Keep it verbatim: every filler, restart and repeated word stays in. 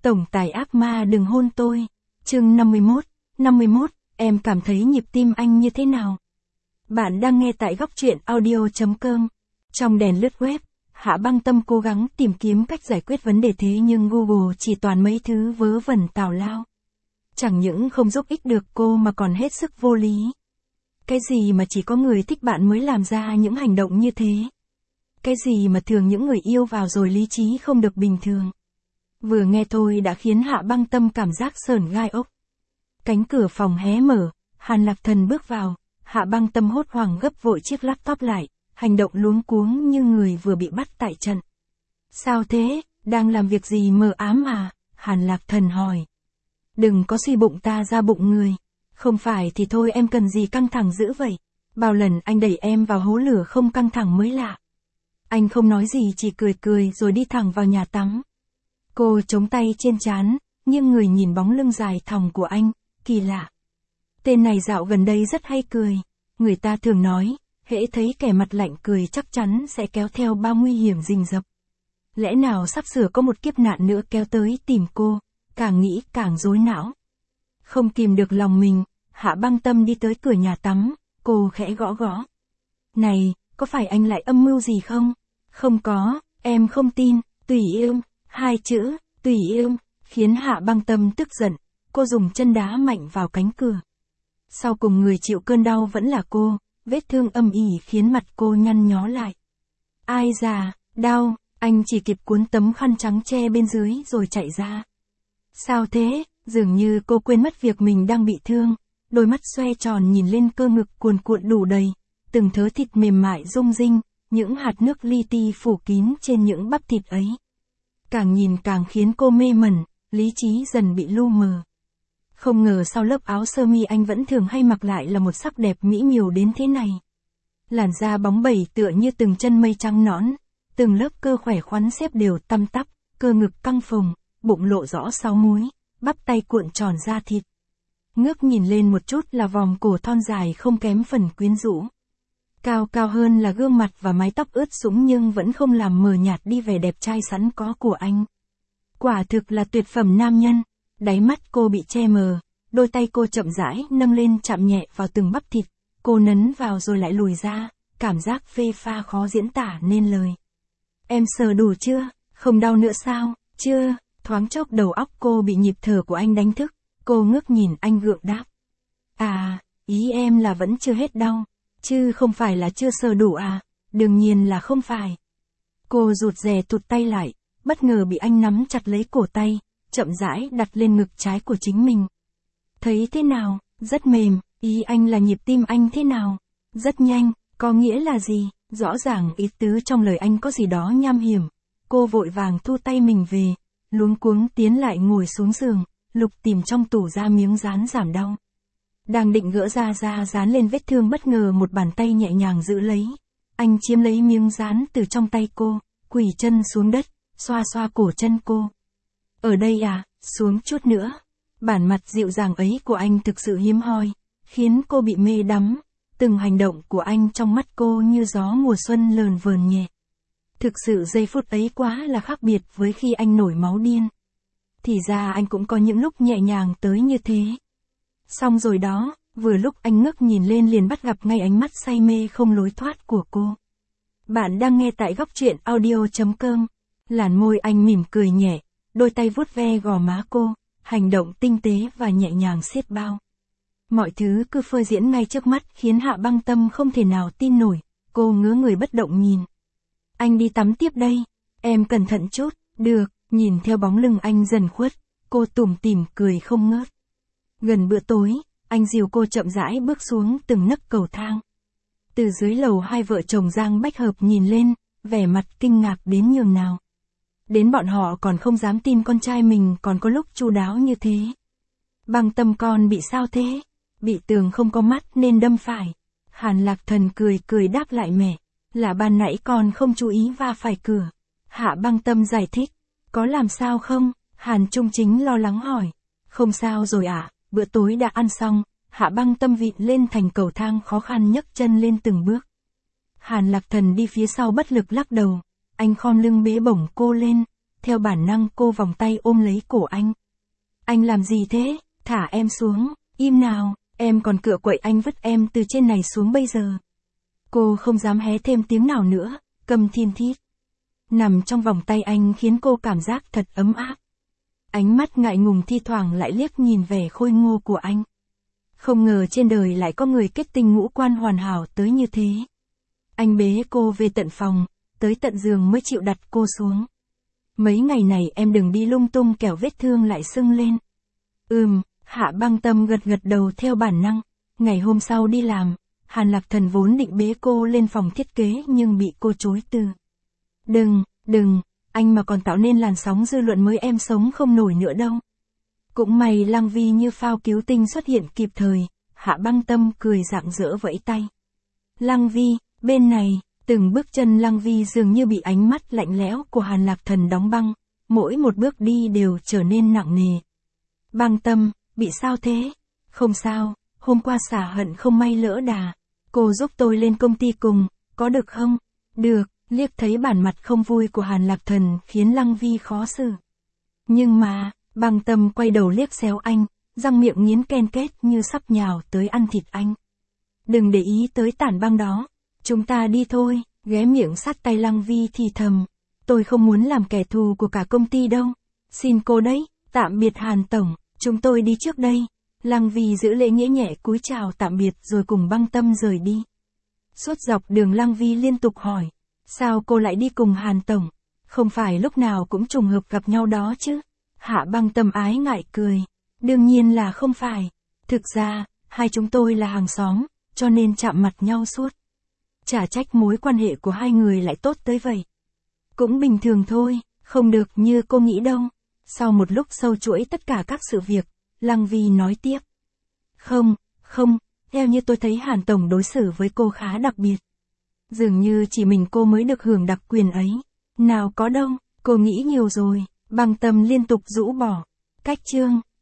Tổng tài ác ma đừng hôn tôi. Chương năm mươi mốt, năm mươi mốt, em cảm thấy nhịp tim anh như thế nào? Bạn đang nghe tại góc truyện audio chấm com. Trong đèn lướt web, Hạ Băng Tâm cố gắng tìm kiếm cách giải quyết vấn đề thế nhưng Google chỉ toàn mấy thứ vớ vẩn tào lao. Chẳng những không giúp ích được cô mà còn hết sức vô lý. Cái gì mà chỉ có người thích bạn mới làm ra những hành động như thế? Cái gì mà thường những người yêu vào rồi lý trí không được bình thường? Vừa nghe thôi đã khiến Hạ Băng Tâm cảm giác sởn gai ốc. Cánh cửa phòng hé mở, Hàn Lạc Thần bước vào, Hạ Băng Tâm hốt hoảng gấp vội chiếc laptop lại, hành động luống cuống như người vừa bị bắt tại trận. Sao thế, đang làm việc gì mờ ám à? Hàn Lạc Thần hỏi. Đừng có suy bụng ta ra bụng người. Không phải thì thôi em cần gì căng thẳng dữ vậy? Bao lần anh đẩy em vào hố lửa không căng thẳng mới lạ. Anh không nói gì chỉ cười cười rồi đi thẳng vào nhà tắm. Cô chống tay trên trán, nghiêng người nhìn bóng lưng dài thòng của anh, kỳ lạ. Tên này dạo gần đây rất hay cười. Người ta thường nói, hễ thấy kẻ mặt lạnh cười chắc chắn sẽ kéo theo bao nguy hiểm rình rập. Lẽ nào sắp sửa có một kiếp nạn nữa kéo tới tìm cô, càng nghĩ càng rối não. Không kìm được lòng mình, Hạ Băng Tâm đi tới cửa nhà tắm, cô khẽ gõ gõ. Này, có phải anh lại âm mưu gì không? Không có, em không tin, tùy yêu. Hai chữ, tùy yêu, khiến Hạ Băng Tâm tức giận, cô dùng chân đá mạnh vào cánh cửa. Sau cùng người chịu cơn đau vẫn là cô, vết thương âm ỉ khiến mặt cô nhăn nhó lại. Ai già, đau, anh chỉ kịp cuốn tấm khăn trắng che bên dưới rồi chạy ra. Sao thế, dường như cô quên mất việc mình đang bị thương, đôi mắt xoe tròn nhìn lên cơ ngực cuồn cuộn đủ đầy, từng thớ thịt mềm mại rung rinh, những hạt nước li ti phủ kín trên những bắp thịt ấy. Càng nhìn càng khiến cô mê mẩn, lý trí dần bị lu mờ. Không ngờ sau lớp áo sơ mi anh vẫn thường hay mặc lại là một sắc đẹp mỹ miều đến thế này. Làn da bóng bẩy tựa như từng chân mây trắng nõn, từng lớp cơ khỏe khoắn xếp đều tăm tắp, cơ ngực căng phồng, bụng lộ rõ sáu múi, bắp tay cuộn tròn da thịt. Ngước nhìn lên một chút là vòng cổ thon dài không kém phần quyến rũ. Cao cao hơn là gương mặt và mái tóc ướt sũng nhưng vẫn không làm mờ nhạt đi vẻ đẹp trai sẵn có của anh. Quả thực là tuyệt phẩm nam nhân. Đáy mắt cô bị che mờ, đôi tay cô chậm rãi nâng lên chạm nhẹ vào từng bắp thịt, cô nấn vào rồi lại lùi ra, cảm giác phê pha khó diễn tả nên lời. Em sờ đủ chưa? Không đau nữa sao? Chưa. Thoáng chốc đầu óc cô bị nhịp thở của anh đánh thức, cô ngước nhìn anh gượng đáp. À, ý em là vẫn chưa hết đau. Chứ không phải là chưa sờ đủ à? Đương nhiên là không phải. Cô rụt rè tụt tay lại, bất ngờ bị anh nắm chặt lấy cổ tay, chậm rãi đặt lên ngực trái của chính mình. Thấy thế nào? Rất mềm. Ý anh là nhịp tim anh thế nào? Rất nhanh. Có nghĩa là gì? Rõ ràng ý tứ trong lời anh có gì đó nham hiểm. Cô vội vàng thu tay mình về, luống cuống tiến lại ngồi xuống giường, lục tìm trong tủ ra miếng dán giảm đau. Đang định gỡ ra ra dán lên vết thương bất ngờ một bàn tay nhẹ nhàng giữ lấy. Anh chiếm lấy miếng dán từ trong tay cô, quỳ chân xuống đất, xoa xoa cổ chân cô. Ở đây à, xuống chút nữa. Bản mặt dịu dàng ấy của anh thực sự hiếm hoi, khiến cô bị mê đắm. Từng hành động của anh trong mắt cô như gió mùa xuân lờn vờn nhẹ. Thực sự giây phút ấy quá là khác biệt với khi anh nổi máu điên. Thì ra anh cũng có những lúc nhẹ nhàng tới như thế. Xong rồi đó, vừa lúc anh ngước nhìn lên liền bắt gặp ngay ánh mắt say mê không lối thoát của cô. Bạn đang nghe tại góc truyện audio chấm com. Làn môi anh mỉm cười nhẹ, đôi tay vuốt ve gò má cô, hành động tinh tế và nhẹ nhàng xiết bao. Mọi thứ cứ phơi diễn ngay trước mắt khiến Hạ Băng Tâm không thể nào tin nổi, cô ngớ người bất động nhìn. Anh đi tắm tiếp đây, em cẩn thận chút, được, nhìn theo bóng lưng anh dần khuất, cô tủm tỉm cười không ngớt. Gần bữa tối, anh dìu cô chậm rãi bước xuống từng nấc cầu thang. Từ dưới lầu hai vợ chồng Giang Bách Hợp nhìn lên, vẻ mặt kinh ngạc đến nhường nào. Đến bọn họ còn không dám tin con trai mình còn có lúc chu đáo như thế. Băng Tâm con bị sao thế? Bị tường không có mắt nên đâm phải. Hàn Lạc Thần cười cười đáp lại mẹ, là ban nãy con không chú ý va phải cửa. Hạ Băng Tâm giải thích, có làm sao không? Hàn Trung Chính lo lắng hỏi. Không sao rồi ạ, à? Bữa tối đã ăn xong. Hạ Băng Tâm vịn lên thành cầu thang khó khăn nhấc chân lên từng bước. Hàn Lạc Thần đi phía sau bất lực lắc đầu, anh khom lưng bế bổng cô lên, theo bản năng cô vòng tay ôm lấy cổ anh. Anh làm gì thế? Thả em xuống, im nào, em còn cựa quậy anh vứt em từ trên này xuống bây giờ. Cô không dám hé thêm tiếng nào nữa, câm thiên thít. Nằm trong vòng tay anh khiến cô cảm giác thật ấm áp. Ánh mắt ngại ngùng thi thoảng lại liếc nhìn vẻ khôi ngô của anh. Không ngờ trên đời lại có người kết tinh ngũ quan hoàn hảo tới như thế. Anh bế cô về tận phòng, tới tận giường mới chịu đặt cô xuống. Mấy ngày này em đừng đi lung tung kẻo vết thương lại sưng lên. Ừm, Hạ Băng Tâm gật gật đầu theo bản năng. Ngày hôm sau đi làm, Hàn Lạc Thần vốn định bế cô lên phòng thiết kế nhưng bị cô chối từ. Đừng, đừng, anh mà còn tạo nên làn sóng dư luận mới em sống không nổi nữa đâu. Cũng may Lăng Vi như phao cứu tinh xuất hiện kịp thời, Hạ Băng Tâm cười rạng rỡ vẫy tay. Lăng Vi, bên này, từng bước chân Lăng Vi dường như bị ánh mắt lạnh lẽo của Hàn Lạc Thần đóng băng, mỗi một bước đi đều trở nên nặng nề. Băng Tâm, bị sao thế? Không sao, hôm qua xả hận không may lỡ đà. Cô giúp tôi lên công ty cùng, có được không? Được, liếc thấy bản mặt không vui của Hàn Lạc Thần khiến Lăng Vi khó xử. Nhưng mà, Băng Tâm quay đầu liếc xéo anh, răng miệng nghiến ken kết như sắp nhào tới ăn thịt anh. Đừng để ý tới tản băng đó, chúng ta đi thôi, ghé miệng sát tay Lăng Vi thì thầm. Tôi không muốn làm kẻ thù của cả công ty đâu. Xin cô đấy, tạm biệt Hàn Tổng, chúng tôi đi trước đây. Lăng Vi giữ lễ nghĩa nhẹ cúi chào tạm biệt rồi cùng Băng Tâm rời đi. Suốt dọc đường Lăng Vi liên tục hỏi, sao cô lại đi cùng Hàn Tổng? Không phải lúc nào cũng trùng hợp gặp nhau đó chứ? Hạ Băng Tâm ái ngại cười. Đương nhiên là không phải. Thực ra, hai chúng tôi là hàng xóm, cho nên chạm mặt nhau suốt. Chả trách mối quan hệ của hai người lại tốt tới vậy. Cũng bình thường thôi, không được như cô nghĩ đâu. Sau một lúc sâu chuỗi tất cả các sự việc, Lăng Vi nói tiếp. Không, không, theo như tôi thấy Hàn Tổng đối xử với cô khá đặc biệt. Dường như chỉ mình cô mới được hưởng đặc quyền ấy. Nào có đâu, cô nghĩ nhiều rồi. Băng Tâm liên tục rũ bỏ. Cách chương.